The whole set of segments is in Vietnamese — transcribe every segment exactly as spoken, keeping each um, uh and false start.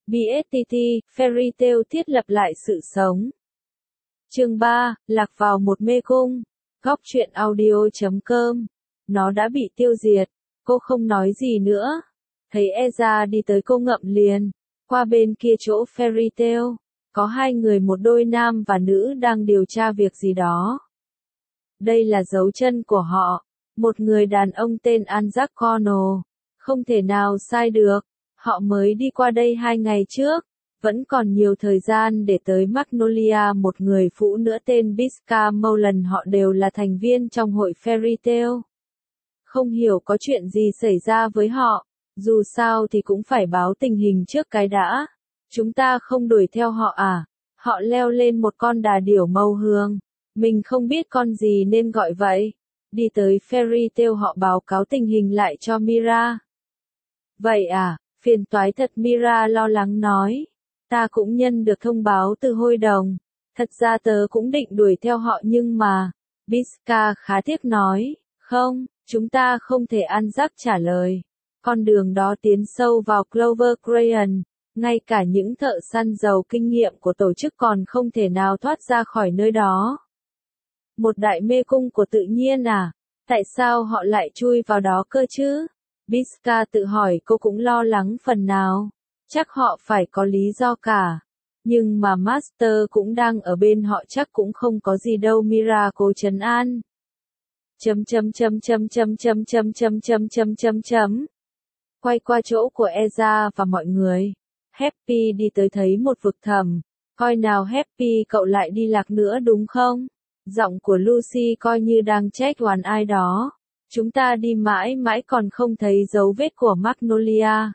bê ét tê tê, Fairy Tail thiết lập lại sự sống. Chương ba, lạc vào một mê cung. Góc truyện audio chấm com. Nó đã bị tiêu diệt. Cô không nói gì nữa. Thấy Ezra đi tới cô ngậm liền. Qua bên kia chỗ Fairy Tail, có hai người, một đôi nam và nữ đang điều tra việc gì đó. Đây là dấu chân của họ. Một người đàn ông tên Anzac Connell. Không thể nào sai được. Họ mới đi qua đây hai ngày trước. Vẫn còn nhiều thời gian để tới Magnolia. Một người phụ nữ tên Biska Mullen, họ đều là thành viên trong hội Fairy Tail. Không hiểu có chuyện gì xảy ra với họ. Dù sao thì cũng phải báo tình hình trước cái đã. Chúng ta không đuổi theo họ à? Họ leo lên một con đà điểu màu hương. Mình không biết con gì nên gọi vậy. Đi tới Fairy Tail, họ báo cáo tình hình lại cho Mira. Vậy à, phiền toái thật, Mira lo lắng nói. Ta cũng nhận được thông báo từ hội đồng. Thật ra tớ cũng định đuổi theo họ nhưng mà... Biska khá tiếc nói. Không, chúng ta không thể. Anzac trả lời. Con đường đó tiến sâu vào Clover Crayon. Ngay cả những thợ săn giàu kinh nghiệm của tổ chức còn không thể nào thoát ra khỏi nơi đó. Một đại mê cung của tự nhiên à? Tại sao họ lại chui vào đó cơ chứ? Biska tự hỏi, cô cũng lo lắng phần nào. Chắc họ phải có lý do cả. Nhưng mà Master cũng đang ở bên họ, chắc cũng không có gì đâu. Mira cố trấn an. Chấm chấm chấm chấm chấm chấm chấm chấm chấm chấm chấm chấm. Quay qua chỗ của Ezra và mọi người. Happy đi tới thấy một vực thẳm. Coi nào Happy, cậu lại đi lạc nữa đúng không? Giọng của Lucy coi như đang trách oan ai đó. Chúng ta đi mãi mãi còn không thấy dấu vết của Magnolia.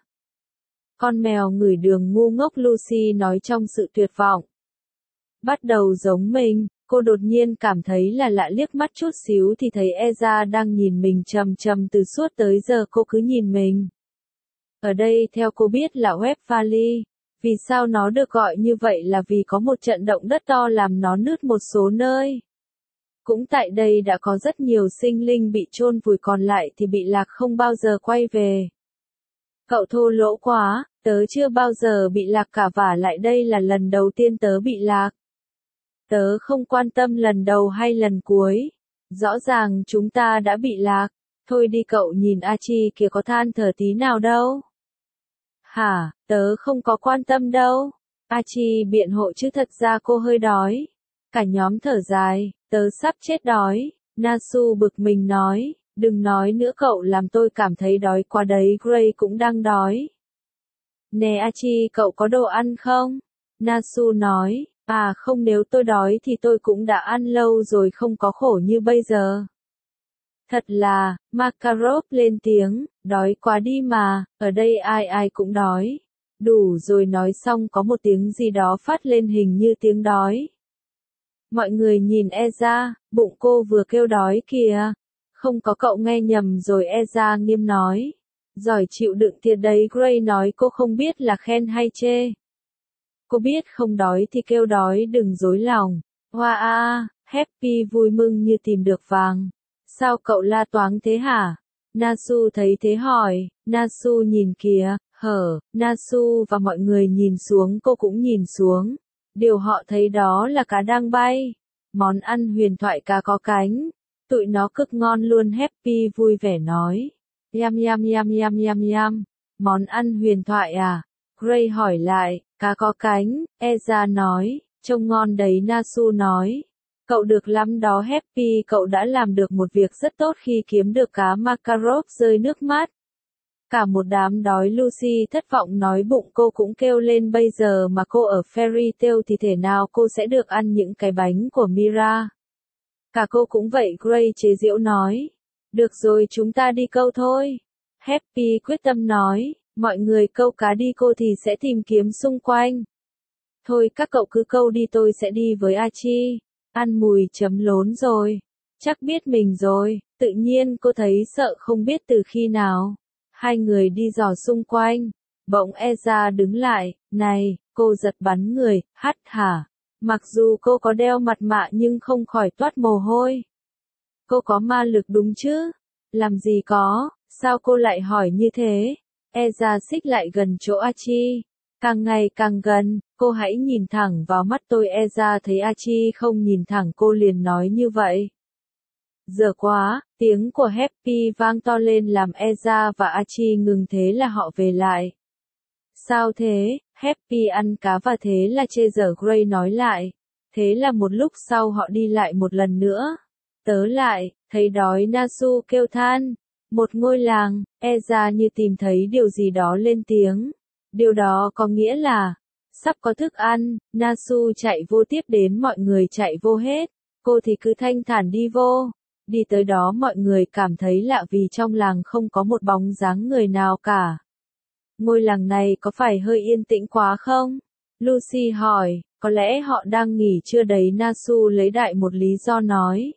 Con mèo ngửi đường ngu ngốc, Lucy nói trong sự tuyệt vọng. Bắt đầu giống mình, cô đột nhiên cảm thấy là lạ, liếc mắt chút xíu thì thấy Ezra đang nhìn mình chằm chằm từ suốt tới giờ cô cứ nhìn mình. Ở đây theo cô biết là Web Valley. Vì sao nó được gọi như vậy là vì có một trận động đất to làm nó nứt một số nơi. Cũng tại đây đã có rất nhiều sinh linh bị chôn vùi, còn lại thì bị lạc không bao giờ quay về. Cậu thô lỗ quá, tớ chưa bao giờ bị lạc cả, vả lại đây là lần đầu tiên tớ bị lạc. Tớ không quan tâm lần đầu hay lần cuối. Rõ ràng chúng ta đã bị lạc. Thôi đi, cậu nhìn Archie kìa, có than thở tí nào đâu. Hả, tớ không có quan tâm đâu. Archie biện hộ, chứ thật ra cô hơi đói. Cả nhóm thở dài, tớ sắp chết đói. Nasu bực mình nói, đừng nói nữa, cậu làm tôi cảm thấy đói quá đấy. Gray cũng đang đói. Nè Archie, cậu có đồ ăn không? Nasu nói, à không, nếu tôi đói thì tôi cũng đã ăn lâu rồi, không có khổ như bây giờ. Thật là, Makarov lên tiếng, đói quá đi mà, ở đây ai ai cũng đói. Đủ rồi, nói xong có một tiếng gì đó phát lên hình như tiếng đói. Mọi người nhìn Ezra, bụng cô vừa kêu đói kìa. Không có, cậu nghe nhầm rồi, Ezra nghiêm nói. Giỏi chịu đựng thiệt đấy. Gray nói, cô không biết là khen hay chê. Cô biết không đói thì kêu đói, đừng dối lòng. Hoa a, Happy vui mừng như tìm được vàng. Sao cậu la toáng thế hả? Nasu thấy thế hỏi. Nasu nhìn kìa, hở. Nasu và mọi người nhìn xuống, cô cũng nhìn xuống. Điều họ thấy đó là cá đang bay. Món ăn huyền thoại cá có cánh. Tụi nó cực ngon luôn. Happy vui vẻ nói. Yam yam yam yam yam yam. Món ăn huyền thoại à? Gray hỏi lại. Cá có cánh, Ezra nói. Trông ngon đấy, Nasu nói. Cậu được lắm đó Happy, cậu đã làm được một việc rất tốt khi kiếm được cá. Makarov rơi nước mắt. Cả một đám đói. Lucy thất vọng nói, bụng cô cũng kêu lên, bây giờ mà cô ở Fairy Tail thì thể nào cô sẽ được ăn những cái bánh của Mira. Cả cô cũng vậy, Gray chế giễu nói. Được rồi, chúng ta đi câu thôi. Happy quyết tâm nói, mọi người câu cá đi, cô thì sẽ tìm kiếm xung quanh. Thôi các cậu cứ câu đi, tôi sẽ đi với Archie. Ăn mùi chấm lốn rồi. Chắc biết mình rồi, tự nhiên cô thấy sợ không biết từ khi nào. Hai người đi dò xung quanh. Bỗng Ezra đứng lại, này, cô giật bắn người, hắt hả. Mặc dù cô có đeo mặt nạ nhưng không khỏi toát mồ hôi. Cô có ma lực đúng chứ? Làm gì có, sao cô lại hỏi như thế? Ezra xích lại gần chỗ Archie. Càng ngày càng gần, cô hãy nhìn thẳng vào mắt tôi. Eza thấy Archie không nhìn thẳng cô liền nói như vậy. Giờ quá, tiếng của Happy vang to lên làm Eza và Archie ngừng, thế là họ về lại. Sao thế? Happy ăn cá và thế là chê giờ Gray nói lại. Thế là một lúc sau họ đi lại một lần nữa. Tớ lại, thấy đói, Nasu kêu than. Một ngôi làng, Eza như tìm thấy điều gì đó lên tiếng. Điều đó có nghĩa là, sắp có thức ăn. Nasu chạy vô tiếp đến mọi người chạy vô hết. Cô thì cứ thanh thản đi vô. Đi tới đó mọi người cảm thấy lạ vì trong làng không có một bóng dáng người nào cả. Ngôi làng này có phải hơi yên tĩnh quá không? Lucy hỏi, có lẽ họ đang nghỉ trưa đấy. Nasu lấy đại một lý do nói.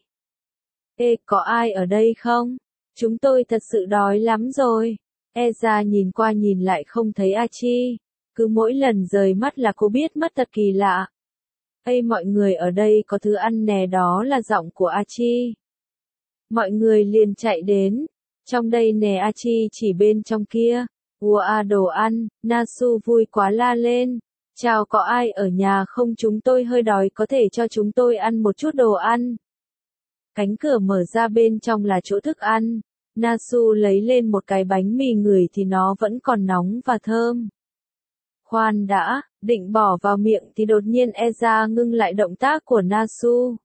Ê, có ai ở đây không? Chúng tôi thật sự đói lắm rồi. Eza nhìn qua nhìn lại không thấy Archie. Cứ mỗi lần rời mắt là cô biết mất, thật kỳ lạ. Ê, mọi người ở đây có thứ ăn nè, đó là giọng của Archie. Mọi người liền chạy đến. Trong đây nè, Archie chỉ bên trong kia. Ua à, đồ ăn. Nasu vui quá la lên. Chào, có ai ở nhà không? Chúng tôi hơi đói, có thể cho chúng tôi ăn một chút đồ ăn. Cánh cửa mở ra, bên trong là chỗ thức ăn. Nasu lấy lên một cái bánh mì, ngửi thì nó vẫn còn nóng và thơm. Khoan đã, định bỏ vào miệng thì đột nhiên Eza ngưng lại động tác của Nasu.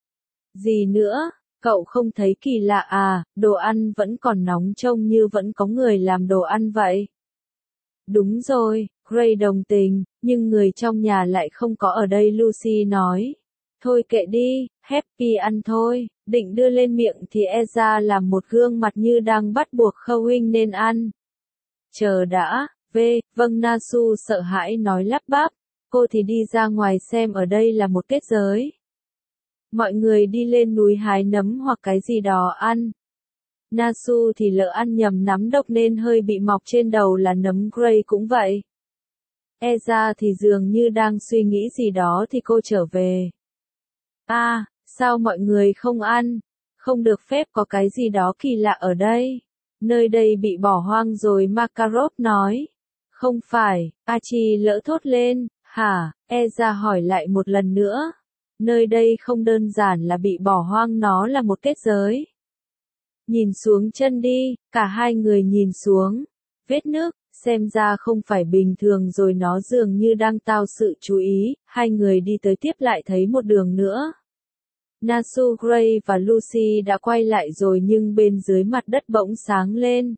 Gì nữa? Cậu không thấy kỳ lạ à, đồ ăn vẫn còn nóng, trông như vẫn có người làm đồ ăn vậy. Đúng rồi, Gray đồng tình, nhưng người trong nhà lại không có ở đây. Lucy nói. Thôi kệ đi, Happy ăn thôi. Định đưa lên miệng thì Eza làm một gương mặt như đang bắt buộc Khawing nên ăn. Chờ đã, V, vâng. Nasu sợ hãi nói lắp bắp. Cô thì đi ra ngoài xem ở đây là một kết giới. Mọi người đi lên núi hái nấm hoặc cái gì đó ăn. Nasu thì lỡ ăn nhầm nắm độc nên hơi bị mọc trên đầu là nấm. Gray cũng vậy. Eza thì dường như đang suy nghĩ gì đó thì cô trở về. À, sao mọi người không ăn? Không được phép, có cái gì đó kỳ lạ ở đây. Nơi đây bị bỏ hoang rồi, Makarov nói. Không phải, Archie lỡ thốt lên. Hả? Eza hỏi lại một lần nữa. Nơi đây không đơn giản là bị bỏ hoang, nó là một kết giới. Nhìn xuống chân đi. Cả hai người nhìn xuống. Vết nước, xem ra không phải bình thường rồi, nó dường như đang tạo sự chú ý. Hai người đi tới tiếp lại thấy một đường nữa. Nasu, Gray và Lucy đã quay lại rồi, nhưng bên dưới mặt đất bỗng sáng lên.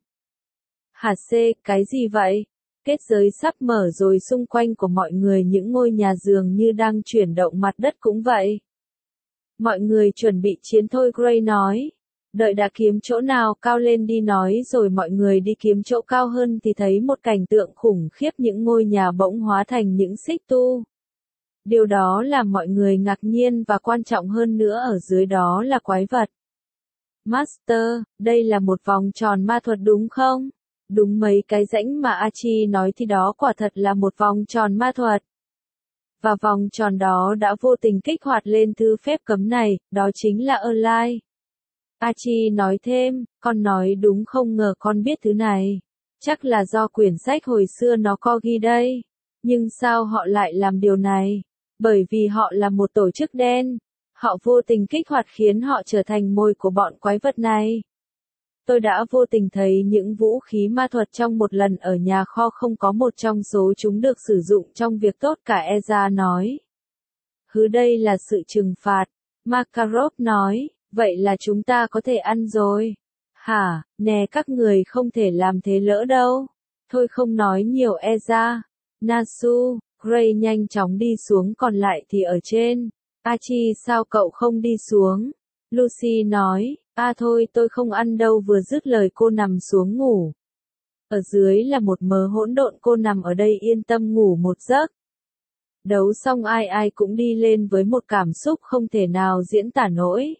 Hả xê, cái gì vậy? Kết giới sắp mở rồi, xung quanh của mọi người những ngôi nhà dường như đang chuyển động, mặt đất cũng vậy. Mọi người chuẩn bị chiến thôi, Gray nói. Đợi đã kiếm chỗ nào cao lên đi, nói rồi mọi người đi kiếm chỗ cao hơn thì thấy một cảnh tượng khủng khiếp, những ngôi nhà bỗng hóa thành những xích tu. Điều đó làm mọi người ngạc nhiên và quan trọng hơn nữa, ở dưới đó là quái vật. Master, đây là một vòng tròn ma thuật đúng không? Đúng, mấy cái rãnh mà Archie nói thì đó quả thật là một vòng tròn ma thuật. Và vòng tròn đó đã vô tình kích hoạt lên thứ phép cấm này, đó chính là Align. Archie nói thêm, con nói đúng, không ngờ con biết thứ này. Chắc là do quyển sách hồi xưa nó có ghi đây. Nhưng sao họ lại làm điều này? Bởi vì họ là một tổ chức đen. Họ vô tình kích hoạt khiến họ trở thành mồi của bọn quái vật này. Tôi đã vô tình thấy những vũ khí ma thuật trong một lần ở nhà kho, không có một trong số chúng được sử dụng trong việc tốt cả, Eza nói. Hứ, đây là sự trừng phạt. Makarov nói, vậy là chúng ta có thể ăn rồi. Hả, nè, các người không thể làm thế lỡ đâu. Thôi không nói nhiều, Eza. Nasu, Gray nhanh chóng đi xuống, còn lại thì ở trên. Archie, sao cậu không đi xuống? Lucy nói, à thôi tôi không ăn đâu. Vừa dứt lời cô nằm xuống ngủ. Ở dưới là một mớ hỗn độn, cô nằm ở đây yên tâm ngủ một giấc. Đấu xong ai ai cũng đi lên với một cảm xúc không thể nào diễn tả nổi.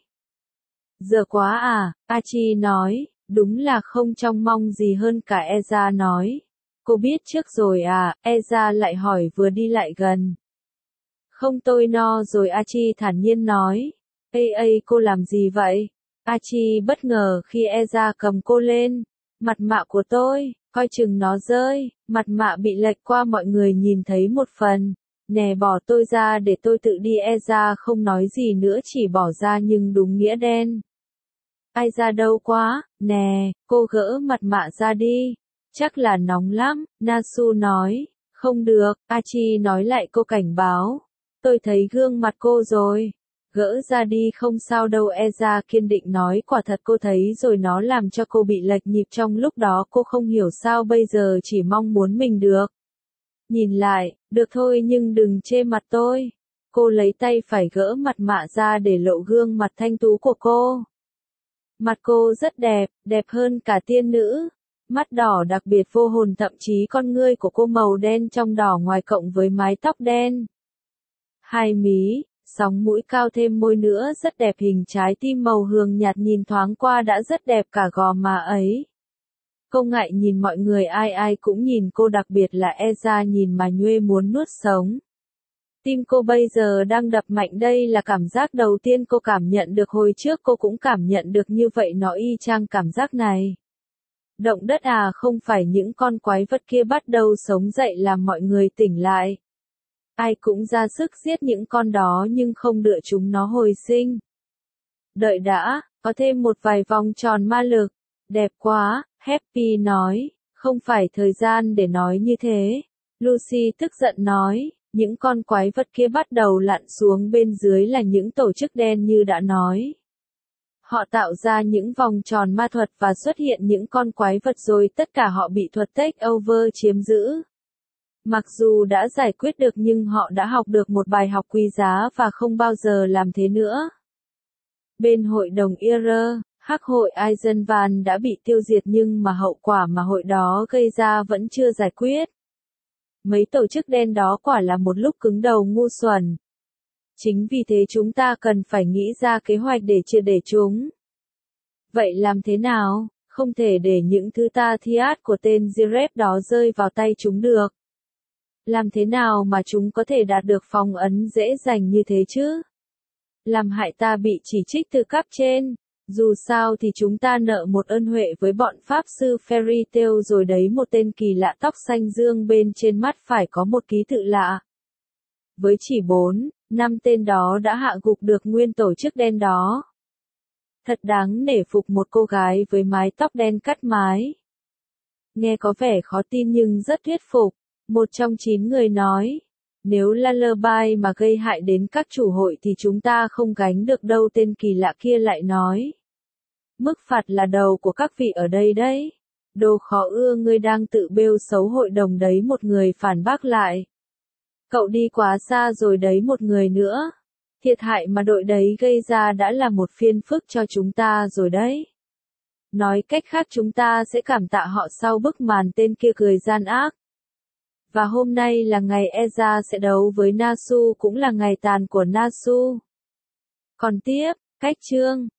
Giờ quá à, Archie nói, đúng là không trông mong gì hơn cả, Eza nói. Cô biết trước rồi à, Eza lại hỏi vừa đi lại gần. Không, tôi no rồi, Archie thản nhiên nói. Ê ê, cô làm gì vậy? Archie bất ngờ khi Eza cầm cô lên. Mặt mạ của tôi, coi chừng nó rơi. Mặt mạ bị lệch qua mọi người nhìn thấy một phần. Nè bỏ tôi ra để tôi tự đi. Eza không nói gì nữa chỉ bỏ ra nhưng đúng nghĩa đen. Ai ra đâu quá, nè, cô gỡ mặt mạ ra đi. Chắc là nóng lắm, Nasu nói. Không được, Achi nói lại cô cảnh báo. Tôi thấy gương mặt cô rồi. Gỡ ra đi không sao đâu. Eza kiên định nói. Quả thật cô thấy rồi, nó làm cho cô bị lệch nhịp trong lúc đó. Cô không hiểu sao bây giờ chỉ mong muốn mình được. Nhìn lại, được thôi nhưng đừng chê mặt tôi. Cô lấy tay phải gỡ mặt mạ ra để lộ gương mặt thanh tú của cô. Mặt cô rất đẹp, đẹp hơn cả tiên nữ. Mắt đỏ đặc biệt vô hồn, thậm chí con ngươi của cô màu đen trong đỏ ngoài cộng với mái tóc đen. Hai mí, sóng mũi cao thêm môi nữa rất đẹp, hình trái tim màu hường nhạt nhìn thoáng qua đã rất đẹp cả gò má ấy. Cô ngại nhìn mọi người, ai ai cũng nhìn cô, đặc biệt là Eza nhìn mà nhuê muốn nuốt sống. Tim cô bây giờ đang đập mạnh, đây là cảm giác đầu tiên cô cảm nhận được, hồi trước cô cũng cảm nhận được như vậy, nó y chang cảm giác này. Động đất à? Không phải, những con quái vật kia bắt đầu sống dậy làm mọi người tỉnh lại. Ai cũng ra sức giết những con đó nhưng không đợi chúng nó hồi sinh. Đợi đã, có thêm một vài vòng tròn ma lực. Đẹp quá, Happy nói. Không phải thời gian để nói như thế. Lucy tức giận nói. Những con quái vật kia bắt đầu lặn xuống, bên dưới là những tổ chức đen như đã nói. Họ tạo ra những vòng tròn ma thuật và xuất hiện những con quái vật rồi tất cả họ bị thuật take over chiếm giữ. Mặc dù đã giải quyết được nhưng họ đã học được một bài học quý giá và không bao giờ làm thế nữa. Bên hội đồng Ire, Hắc hội Eisenvan đã bị tiêu diệt nhưng mà hậu quả mà hội đó gây ra vẫn chưa giải quyết. Mấy tổ chức đen đó quả là một lúc cứng đầu ngu xuẩn. Chính vì thế chúng ta cần phải nghĩ ra kế hoạch để triệt để chúng. Vậy làm thế nào? Không thể để những thứ ta thiát của tên Jirep đó rơi vào tay chúng được. Làm thế nào mà chúng có thể đạt được phong ấn dễ dàng như thế chứ? Làm hại ta bị chỉ trích từ cấp trên. Dù sao thì chúng ta nợ một ơn huệ với bọn pháp sư Fairy Tail rồi đấy. Một tên kỳ lạ tóc xanh dương bên trên mắt phải có một ký tự lạ. Với chỉ bốn, năm tên đó đã hạ gục được nguyên tổ chức đen đó. Thật đáng nể phục, một cô gái với mái tóc đen cắt mái. Nghe có vẻ khó tin nhưng rất thuyết phục. Một trong chín người nói. Nếu Lullaby mà gây hại đến các chủ hội thì chúng ta không gánh được đâu. Tên kỳ lạ kia lại nói. Mức phạt là đầu của các vị ở đây đấy. Đồ khó ưa, ngươi đang tự bêu xấu hội đồng đấy. Một người phản bác lại. Cậu đi quá xa rồi đấy. Một người nữa. Thiệt hại mà đội đấy gây ra đã là một phiền phức cho chúng ta rồi đấy. Nói cách khác chúng ta sẽ cảm tạ họ sau bức màn. Tên kia cười gian ác. Và hôm nay là ngày Eza sẽ đấu với Nasu, cũng là ngày tàn của Nasu. Còn tiếp, cách chương.